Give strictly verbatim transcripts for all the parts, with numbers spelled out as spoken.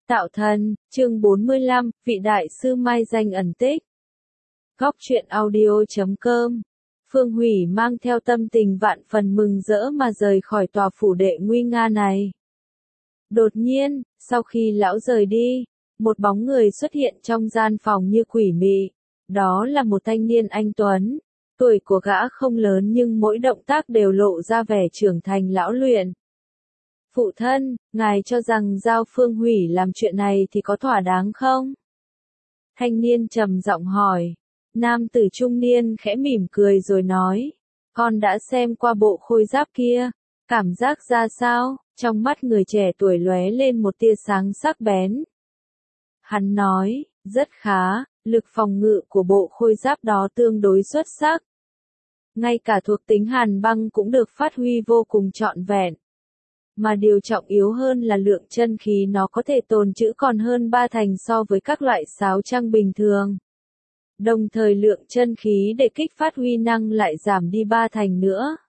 Tạo thần, chương bốn mươi lăm, vị đại sư mai danh ẩn tích. Góc truyện audio chấm com. Phương Hủy mang theo tâm tình vạn phần mừng rỡ mà rời khỏi tòa phủ đệ nguy nga này. Đột nhiên, sau khi lão rời đi, một bóng người xuất hiện trong gian phòng như quỷ mị. Đó là một thanh niên anh tuấn. Tuổi của gã không lớn nhưng mỗi động tác đều lộ ra vẻ trưởng thành lão luyện. Phụ thân, ngài cho rằng giao Phương Hủy làm chuyện này thì có thỏa đáng không? Thanh niên trầm giọng hỏi. Nam tử trung niên khẽ mỉm cười rồi nói. Con đã xem qua bộ khôi giáp kia, cảm giác ra sao? Trong mắt người trẻ tuổi lóe lên một tia sáng sắc bén. Hắn nói, rất khá, lực phòng ngự của bộ khôi giáp đó tương đối xuất sắc. Ngay cả thuộc tính hàn băng cũng được phát huy vô cùng trọn vẹn. Mà điều trọng yếu hơn là lượng chân khí nó có thể tồn trữ còn hơn ba thành so với các loại sáo trang bình thường. Đồng thời lượng chân khí để kích phát huy năng lại giảm đi ba thành nữa.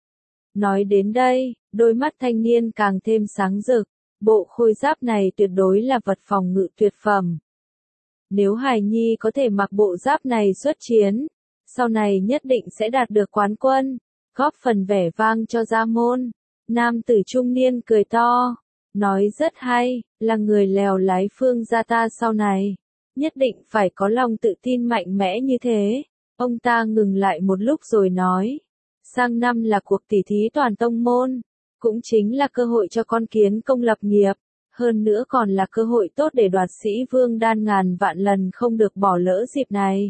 Nói đến đây, đôi mắt thanh niên càng thêm sáng rực, bộ khôi giáp này tuyệt đối là vật phòng ngự tuyệt phẩm. Nếu hài nhi có thể mặc bộ giáp này xuất chiến, sau này nhất định sẽ đạt được quán quân, góp phần vẻ vang cho gia môn. Nam tử trung niên cười to, nói rất hay, là người lèo lái Phương gia ta sau này, nhất định phải có lòng tự tin mạnh mẽ như thế. Ông ta ngừng lại một lúc rồi nói, sang năm là cuộc tỷ thí toàn tông môn, cũng chính là cơ hội cho con kiến công lập nghiệp, hơn nữa còn là cơ hội tốt để đoạt sĩ vương đan, ngàn vạn lần không được bỏ lỡ dịp này.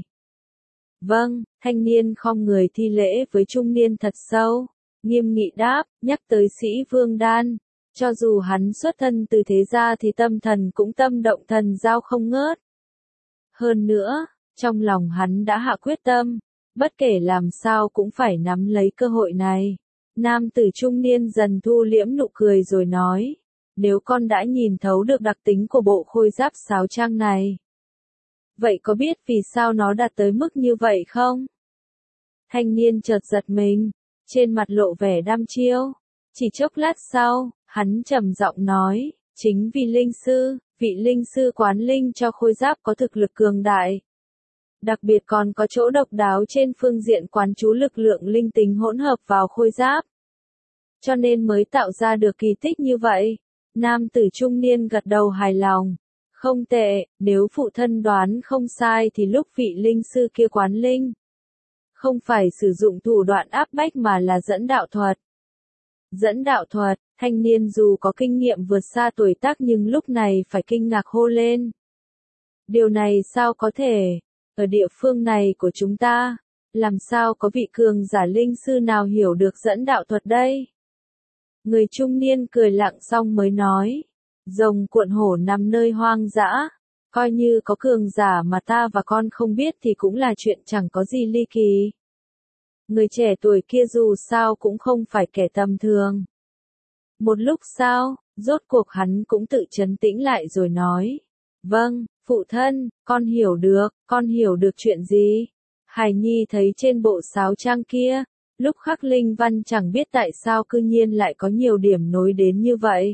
Vâng, thanh niên khom người thi lễ với trung niên thật sâu. Nghiêm nghị đáp, nhắc tới sĩ vương đan, cho dù hắn xuất thân từ thế gia thì tâm thần cũng tâm động thần giao không ngớt. Hơn nữa, trong lòng hắn đã hạ quyết tâm, bất kể làm sao cũng phải nắm lấy cơ hội này. Nam tử trung niên dần thu liễm nụ cười rồi nói, nếu con đã nhìn thấu được đặc tính của bộ khôi giáp sáo trang này, vậy có biết vì sao nó đạt tới mức như vậy không? Thanh niên chợt giật mình. Trên mặt lộ vẻ đăm chiêu. Chỉ chốc lát sau, hắn trầm giọng nói, chính vì linh sư, vị linh sư quán linh cho khôi giáp có thực lực cường đại. Đặc biệt còn có chỗ độc đáo trên phương diện quán trú lực lượng linh tính hỗn hợp vào khôi giáp. Cho nên mới tạo ra được kỳ tích như vậy. Nam tử trung niên gật đầu hài lòng. Không tệ, nếu phụ thân đoán không sai thì lúc vị linh sư kia quán linh, không phải sử dụng thủ đoạn áp bách mà là dẫn đạo thuật. Dẫn đạo thuật, thanh niên dù có kinh nghiệm vượt xa tuổi tác nhưng lúc này phải kinh ngạc hô lên. Điều này sao có thể? Ở địa phương này của chúng ta, làm sao có vị cường giả linh sư nào hiểu được dẫn đạo thuật đây? Người trung niên cười lặng xong mới nói. Rồng cuộn hổ nằm nơi hoang dã. Coi như có cường giả mà ta và con không biết thì cũng là chuyện chẳng có gì ly kỳ. Người trẻ tuổi kia dù sao cũng không phải kẻ tầm thường. Một lúc sau, rốt cuộc hắn cũng tự trấn tĩnh lại rồi nói. Vâng, phụ thân, con hiểu được, con hiểu được chuyện gì? Hài nhi thấy trên bộ sáo trang kia, lúc khắc linh văn chẳng biết tại sao cư nhiên lại có nhiều điểm nối đến như vậy.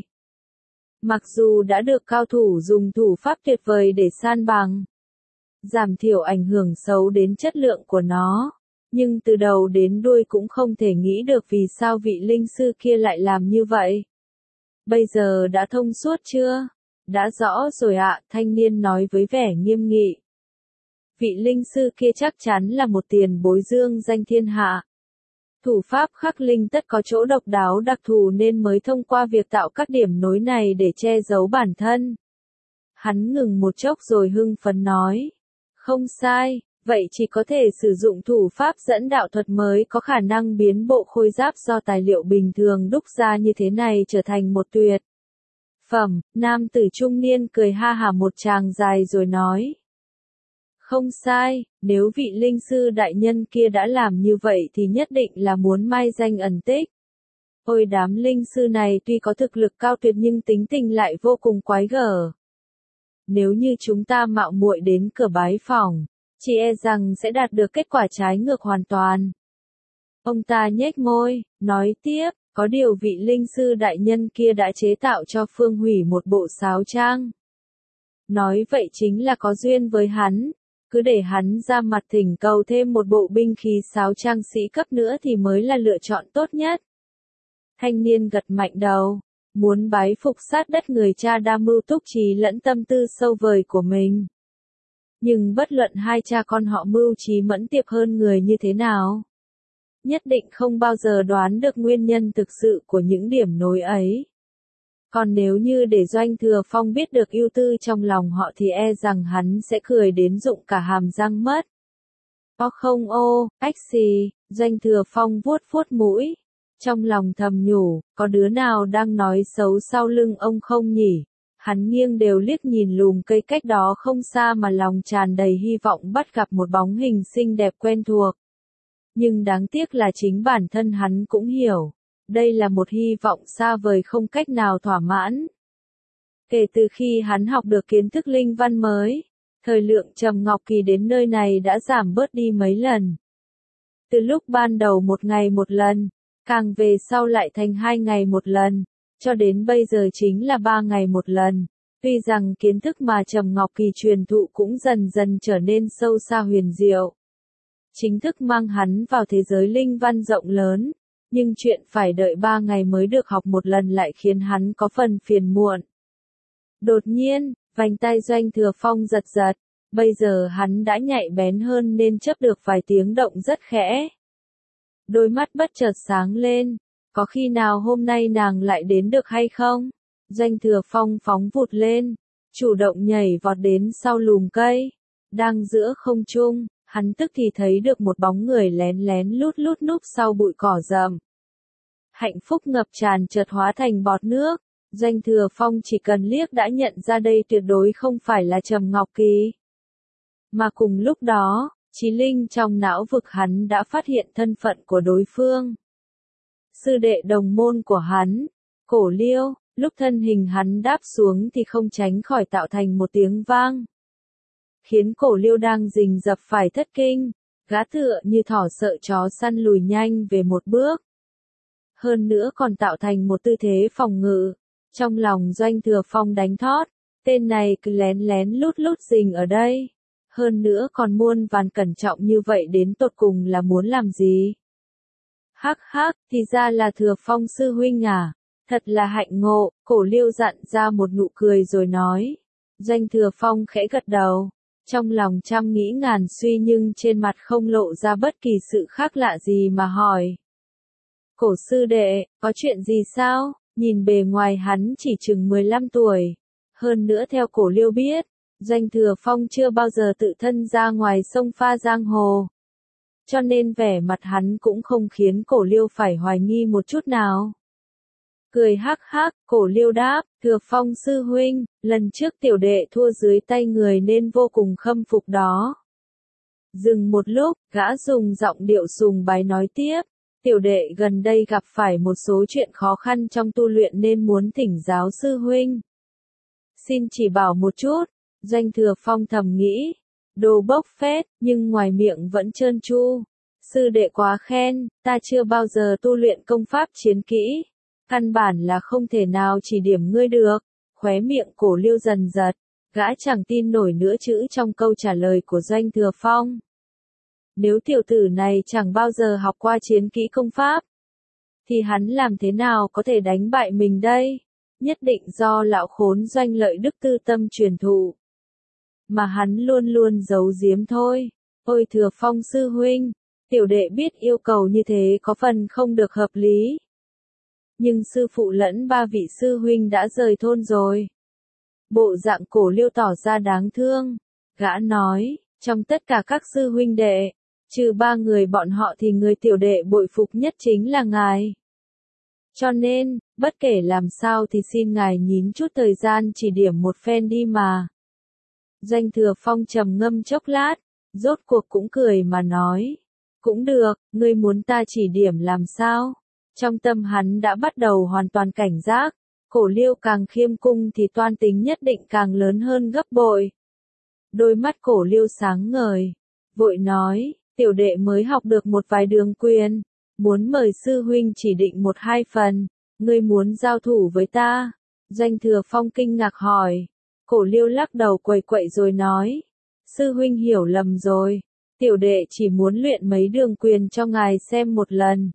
Mặc dù đã được cao thủ dùng thủ pháp tuyệt vời để san bằng, giảm thiểu ảnh hưởng xấu đến chất lượng của nó, nhưng từ đầu đến đuôi cũng không thể nghĩ được vì sao vị linh sư kia lại làm như vậy. Bây giờ đã thông suốt chưa? Đã rõ rồi ạ, thanh niên nói với vẻ nghiêm nghị. Vị linh sư kia chắc chắn là một tiền bối dương danh thiên hạ. Thủ pháp khắc linh tất có chỗ độc đáo đặc thù nên mới thông qua việc tạo các điểm nối này để che giấu bản thân. Hắn ngừng một chốc rồi hưng phấn nói. Không sai, vậy chỉ có thể sử dụng thủ pháp dẫn đạo thuật mới có khả năng biến bộ khôi giáp do tài liệu bình thường đúc ra như thế này trở thành một tuyệt phẩm. Nam tử trung niên cười ha hả một tràng dài rồi nói. Không sai, nếu vị linh sư đại nhân kia đã làm như vậy thì nhất định là muốn mai danh ẩn tích. Ôi đám linh sư này tuy có thực lực cao tuyệt nhưng tính tình lại vô cùng quái gở. Nếu như chúng ta mạo muội đến cửa bái phỏng, chỉ e rằng sẽ đạt được kết quả trái ngược hoàn toàn. Ông ta nhếch môi, nói tiếp, có điều vị linh sư đại nhân kia đã chế tạo cho Phương Hủy một bộ sáo trang. nói vậy chính là có duyên với hắn, cứ để hắn ra mặt thỉnh cầu thêm một bộ binh khí sáo trang sĩ cấp nữa thì mới là lựa chọn tốt nhất. Thanh niên gật mạnh đầu, muốn bái phục sát đất người cha đa mưu túc trí lẫn tâm tư sâu vời của mình. Nhưng bất luận hai cha con họ mưu trí mẫn tiệp hơn người như thế nào, nhất định không bao giờ đoán được nguyên nhân thực sự của những điểm nối ấy. Còn nếu như để Doanh Thừa Phong biết được ưu tư trong lòng họ thì e rằng hắn sẽ cười đến rụng cả hàm răng mất. Ô không ô, ách xì, Doanh Thừa Phong vuốt vuốt mũi. Trong lòng thầm nhủ, có đứa nào đang nói xấu sau lưng ông không nhỉ? Hắn nghiêng đều liếc nhìn lùm cây cách đó không xa mà lòng tràn đầy hy vọng bắt gặp một bóng hình xinh đẹp quen thuộc. Nhưng đáng tiếc là chính bản thân hắn cũng hiểu. Đây là một hy vọng xa vời không cách nào thỏa mãn. Kể từ khi hắn học được kiến thức linh văn mới, thời lượng Trầm Ngọc Kỳ đến nơi này đã giảm bớt đi mấy lần. Từ lúc ban đầu một ngày một lần, càng về sau lại thành hai ngày một lần, cho đến bây giờ chính là ba ngày một lần. Tuy rằng kiến thức mà Trầm Ngọc Kỳ truyền thụ cũng dần dần trở nên sâu xa huyền diệu, chính thức mang hắn vào thế giới linh văn rộng lớn. Nhưng chuyện phải đợi ba ngày mới được học một lần lại khiến hắn có phần phiền muộn. Đột nhiên, vành tai Doanh Thừa Phong giật giật, bây giờ hắn đã nhạy bén hơn nên chấp được vài tiếng động rất khẽ. Đôi mắt bất chợt sáng lên, có khi nào hôm nay nàng lại đến được hay không? Doanh Thừa Phong phóng vụt lên, chủ động nhảy vọt đến sau lùm cây, đang giữa không trung. Hắn tức thì thấy được một bóng người lén lén lút lút núp sau bụi cỏ rậm. Hạnh phúc ngập tràn chợt hóa thành bọt nước, Doanh Thừa Phong chỉ cần liếc đã nhận ra đây tuyệt đối không phải là Trầm Ngọc Kỳ. Mà cùng lúc đó, trí linh trong não vực hắn đã phát hiện thân phận của đối phương. Sư đệ đồng môn của hắn, Cổ Liêu, lúc thân hình hắn đáp xuống thì không tránh khỏi tạo thành một tiếng vang, khiến Cổ Liêu đang rình rập phải thất kinh, gã tựa như thỏ sợ chó săn lùi nhanh về một bước. Hơn nữa còn tạo thành một tư thế phòng ngự. Trong lòng Doanh Thừa Phong đánh thót, tên này cứ lén lén lút lút rình ở đây. Hơn nữa còn muôn vàn cẩn trọng như vậy đến tột cùng là muốn làm gì? Hắc hắc, thì ra là Thừa Phong sư huynh à, thật là hạnh ngộ, Cổ Liêu dặn ra một nụ cười rồi nói. Doanh Thừa Phong khẽ gật đầu. Trong lòng trăm nghĩ ngàn suy nhưng trên mặt không lộ ra bất kỳ sự khác lạ gì mà hỏi. Cổ sư đệ, có chuyện gì sao? Nhìn bề ngoài hắn chỉ chừng mười lăm tuổi. Hơn nữa theo Cổ Liêu biết, Doanh Thừa Phong chưa bao giờ tự thân ra ngoài sông pha giang hồ. Cho nên vẻ mặt hắn cũng không khiến Cổ Liêu phải hoài nghi một chút nào. Cười hắc hắc, Cổ Liêu đáp, Thừa Phong sư huynh, lần trước tiểu đệ thua dưới tay người nên vô cùng khâm phục đó. Dừng một lúc, gã dùng giọng điệu sùng bái nói tiếp, tiểu đệ gần đây gặp phải một số chuyện khó khăn trong tu luyện nên muốn thỉnh giáo sư huynh. Xin chỉ bảo một chút, Doanh Thừa Phong thầm nghĩ, đồ bốc phét, nhưng ngoài miệng vẫn trơn tru. Sư đệ quá khen, ta chưa bao giờ tu luyện công pháp chiến kỹ. Căn bản là không thể nào chỉ điểm ngươi được. Khóe miệng Cổ Liêu dần giật, gã chẳng tin nổi nữa chữ trong câu trả lời của Doanh Thừa Phong. Nếu tiểu tử này chẳng bao giờ học qua chiến kỹ công pháp, thì hắn làm thế nào có thể đánh bại mình đây? Nhất định do lão khốn Doanh Lợi Đức tư tâm truyền thụ. Mà hắn luôn luôn giấu giếm thôi. Ôi Thừa Phong sư huynh, tiểu đệ biết yêu cầu như thế có phần không được hợp lý. Nhưng sư phụ lẫn ba vị sư huynh đã rời thôn rồi. Bộ dạng Cổ Liêu tỏ ra đáng thương. Gã nói, trong tất cả các sư huynh đệ, trừ ba người bọn họ thì người tiểu đệ bội phục nhất chính là ngài. Cho nên, bất kể làm sao thì xin ngài nhín chút thời gian chỉ điểm một phen đi mà. Doanh Thừa Phong trầm ngâm chốc lát, rốt cuộc cũng cười mà nói. Cũng được, ngươi muốn ta chỉ điểm làm sao? Trong tâm hắn đã bắt đầu hoàn toàn cảnh giác, Cổ Liêu càng khiêm cung thì toan tính nhất định càng lớn hơn gấp bội. Đôi mắt Cổ Liêu sáng ngời, vội nói, tiểu đệ mới học được một vài đường quyền, muốn mời sư huynh chỉ định một hai phần, ngươi muốn giao thủ với ta? Doanh Thừa Phong kinh ngạc hỏi, Cổ Liêu lắc đầu quẩy quậy rồi nói. Sư huynh hiểu lầm rồi. Tiểu đệ chỉ muốn luyện mấy đường quyền cho ngài xem một lần.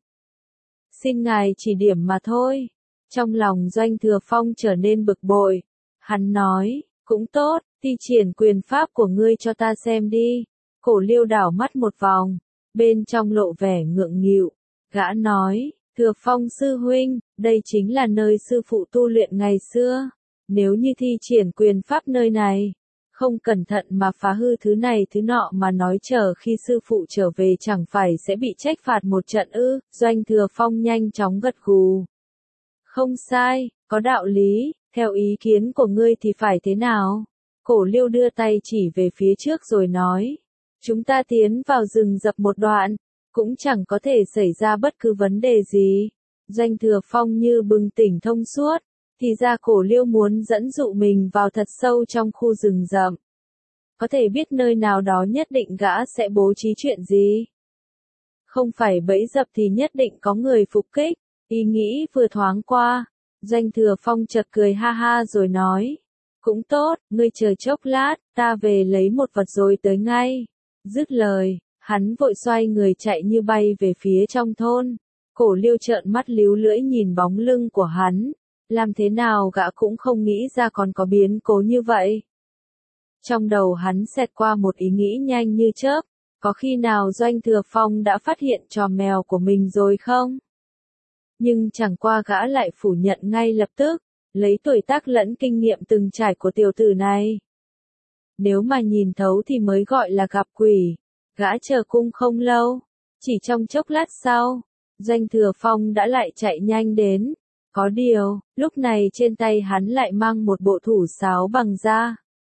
Xin ngài chỉ điểm mà thôi. Trong lòng Doanh Thừa Phong trở nên bực bội. Hắn nói, cũng tốt, thi triển quyền pháp của ngươi cho ta xem đi. Cổ Liêu đảo mắt một vòng, bên trong lộ vẻ ngượng nghịu. Gã nói, Thừa Phong sư huynh, đây chính là nơi sư phụ tu luyện ngày xưa. Nếu như thi triển quyền pháp nơi này, không cẩn thận mà phá hư thứ này thứ nọ mà nói chờ khi sư phụ trở về chẳng phải sẽ bị trách phạt một trận ư. Doanh Thừa Phong nhanh chóng gật gù. Không sai, có đạo lý, theo ý kiến của ngươi thì phải thế nào? Cổ Liêu đưa tay chỉ về phía trước rồi nói. Chúng ta tiến vào rừng rậm một đoạn, cũng chẳng có thể xảy ra bất cứ vấn đề gì. Doanh Thừa Phong như bừng tỉnh thông suốt, thì ra Cổ Liêu muốn dẫn dụ mình vào thật sâu trong khu rừng rậm. Có thể biết nơi nào đó nhất định gã sẽ bố trí chuyện gì. Không phải bẫy dập thì nhất định có người phục kích. Ý nghĩ vừa thoáng qua, Doanh Thừa Phong chợt cười ha ha rồi nói. Cũng tốt, ngươi chờ chốc lát, ta về lấy một vật rồi tới ngay. Dứt lời, hắn vội xoay người chạy như bay về phía trong thôn. Cổ Liêu trợn mắt líu lưỡi nhìn bóng lưng của hắn. Làm thế nào gã cũng không nghĩ ra còn có biến cố như vậy. Trong đầu hắn xẹt qua một ý nghĩ nhanh như chớp. Có khi nào Doanh Thừa Phong đã phát hiện trò mèo của mình rồi không? Nhưng chẳng qua gã lại phủ nhận ngay lập tức, lấy tuổi tác lẫn kinh nghiệm từng trải của tiểu tử này. Nếu mà nhìn thấu thì mới gọi là gặp quỷ. Gã chờ cung không lâu, chỉ trong chốc lát sau, Doanh Thừa Phong đã lại chạy nhanh đến. Có điều, lúc này trên tay hắn lại mang một bộ thủ sáo bằng da.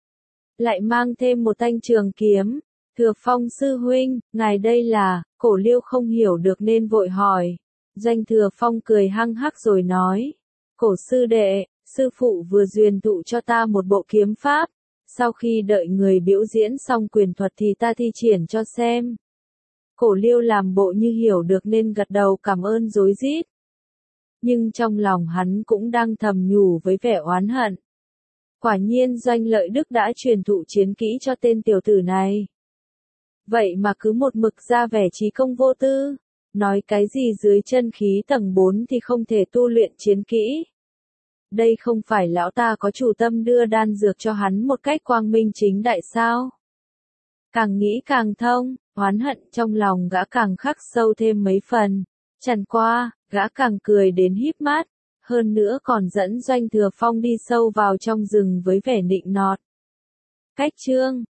Lại mang thêm một thanh trường kiếm. Thừa Phong sư huynh, ngài đây là, Cổ Liêu không hiểu được nên vội hỏi. Doanh Thừa Phong cười hăng hắc rồi nói. Cổ sư đệ, sư phụ vừa truyền thụ cho ta một bộ kiếm pháp. Sau khi đợi người biểu diễn xong quyền thuật thì ta thi triển cho xem. Cổ Liêu làm bộ như hiểu được nên gật đầu cảm ơn rối rít. Nhưng trong lòng hắn cũng đang thầm nhủ với vẻ oán hận. Quả nhiên Doanh Lợi Đức đã truyền thụ chiến kỹ cho tên tiểu tử này. Vậy mà cứ một mực ra vẻ trí công vô tư. Nói cái gì dưới chân khí tầng bốn thì không thể tu luyện chiến kỹ. Đây không phải lão ta có chủ tâm đưa đan dược cho hắn một cách quang minh chính đại sao? Càng nghĩ càng thông, oán hận trong lòng gã càng khắc sâu thêm mấy phần. Chẳng qua, gã càng cười đến híp mắt, hơn nữa còn dẫn Doanh Thừa Phong đi sâu vào trong rừng với vẻ nịnh nọt. Cách chương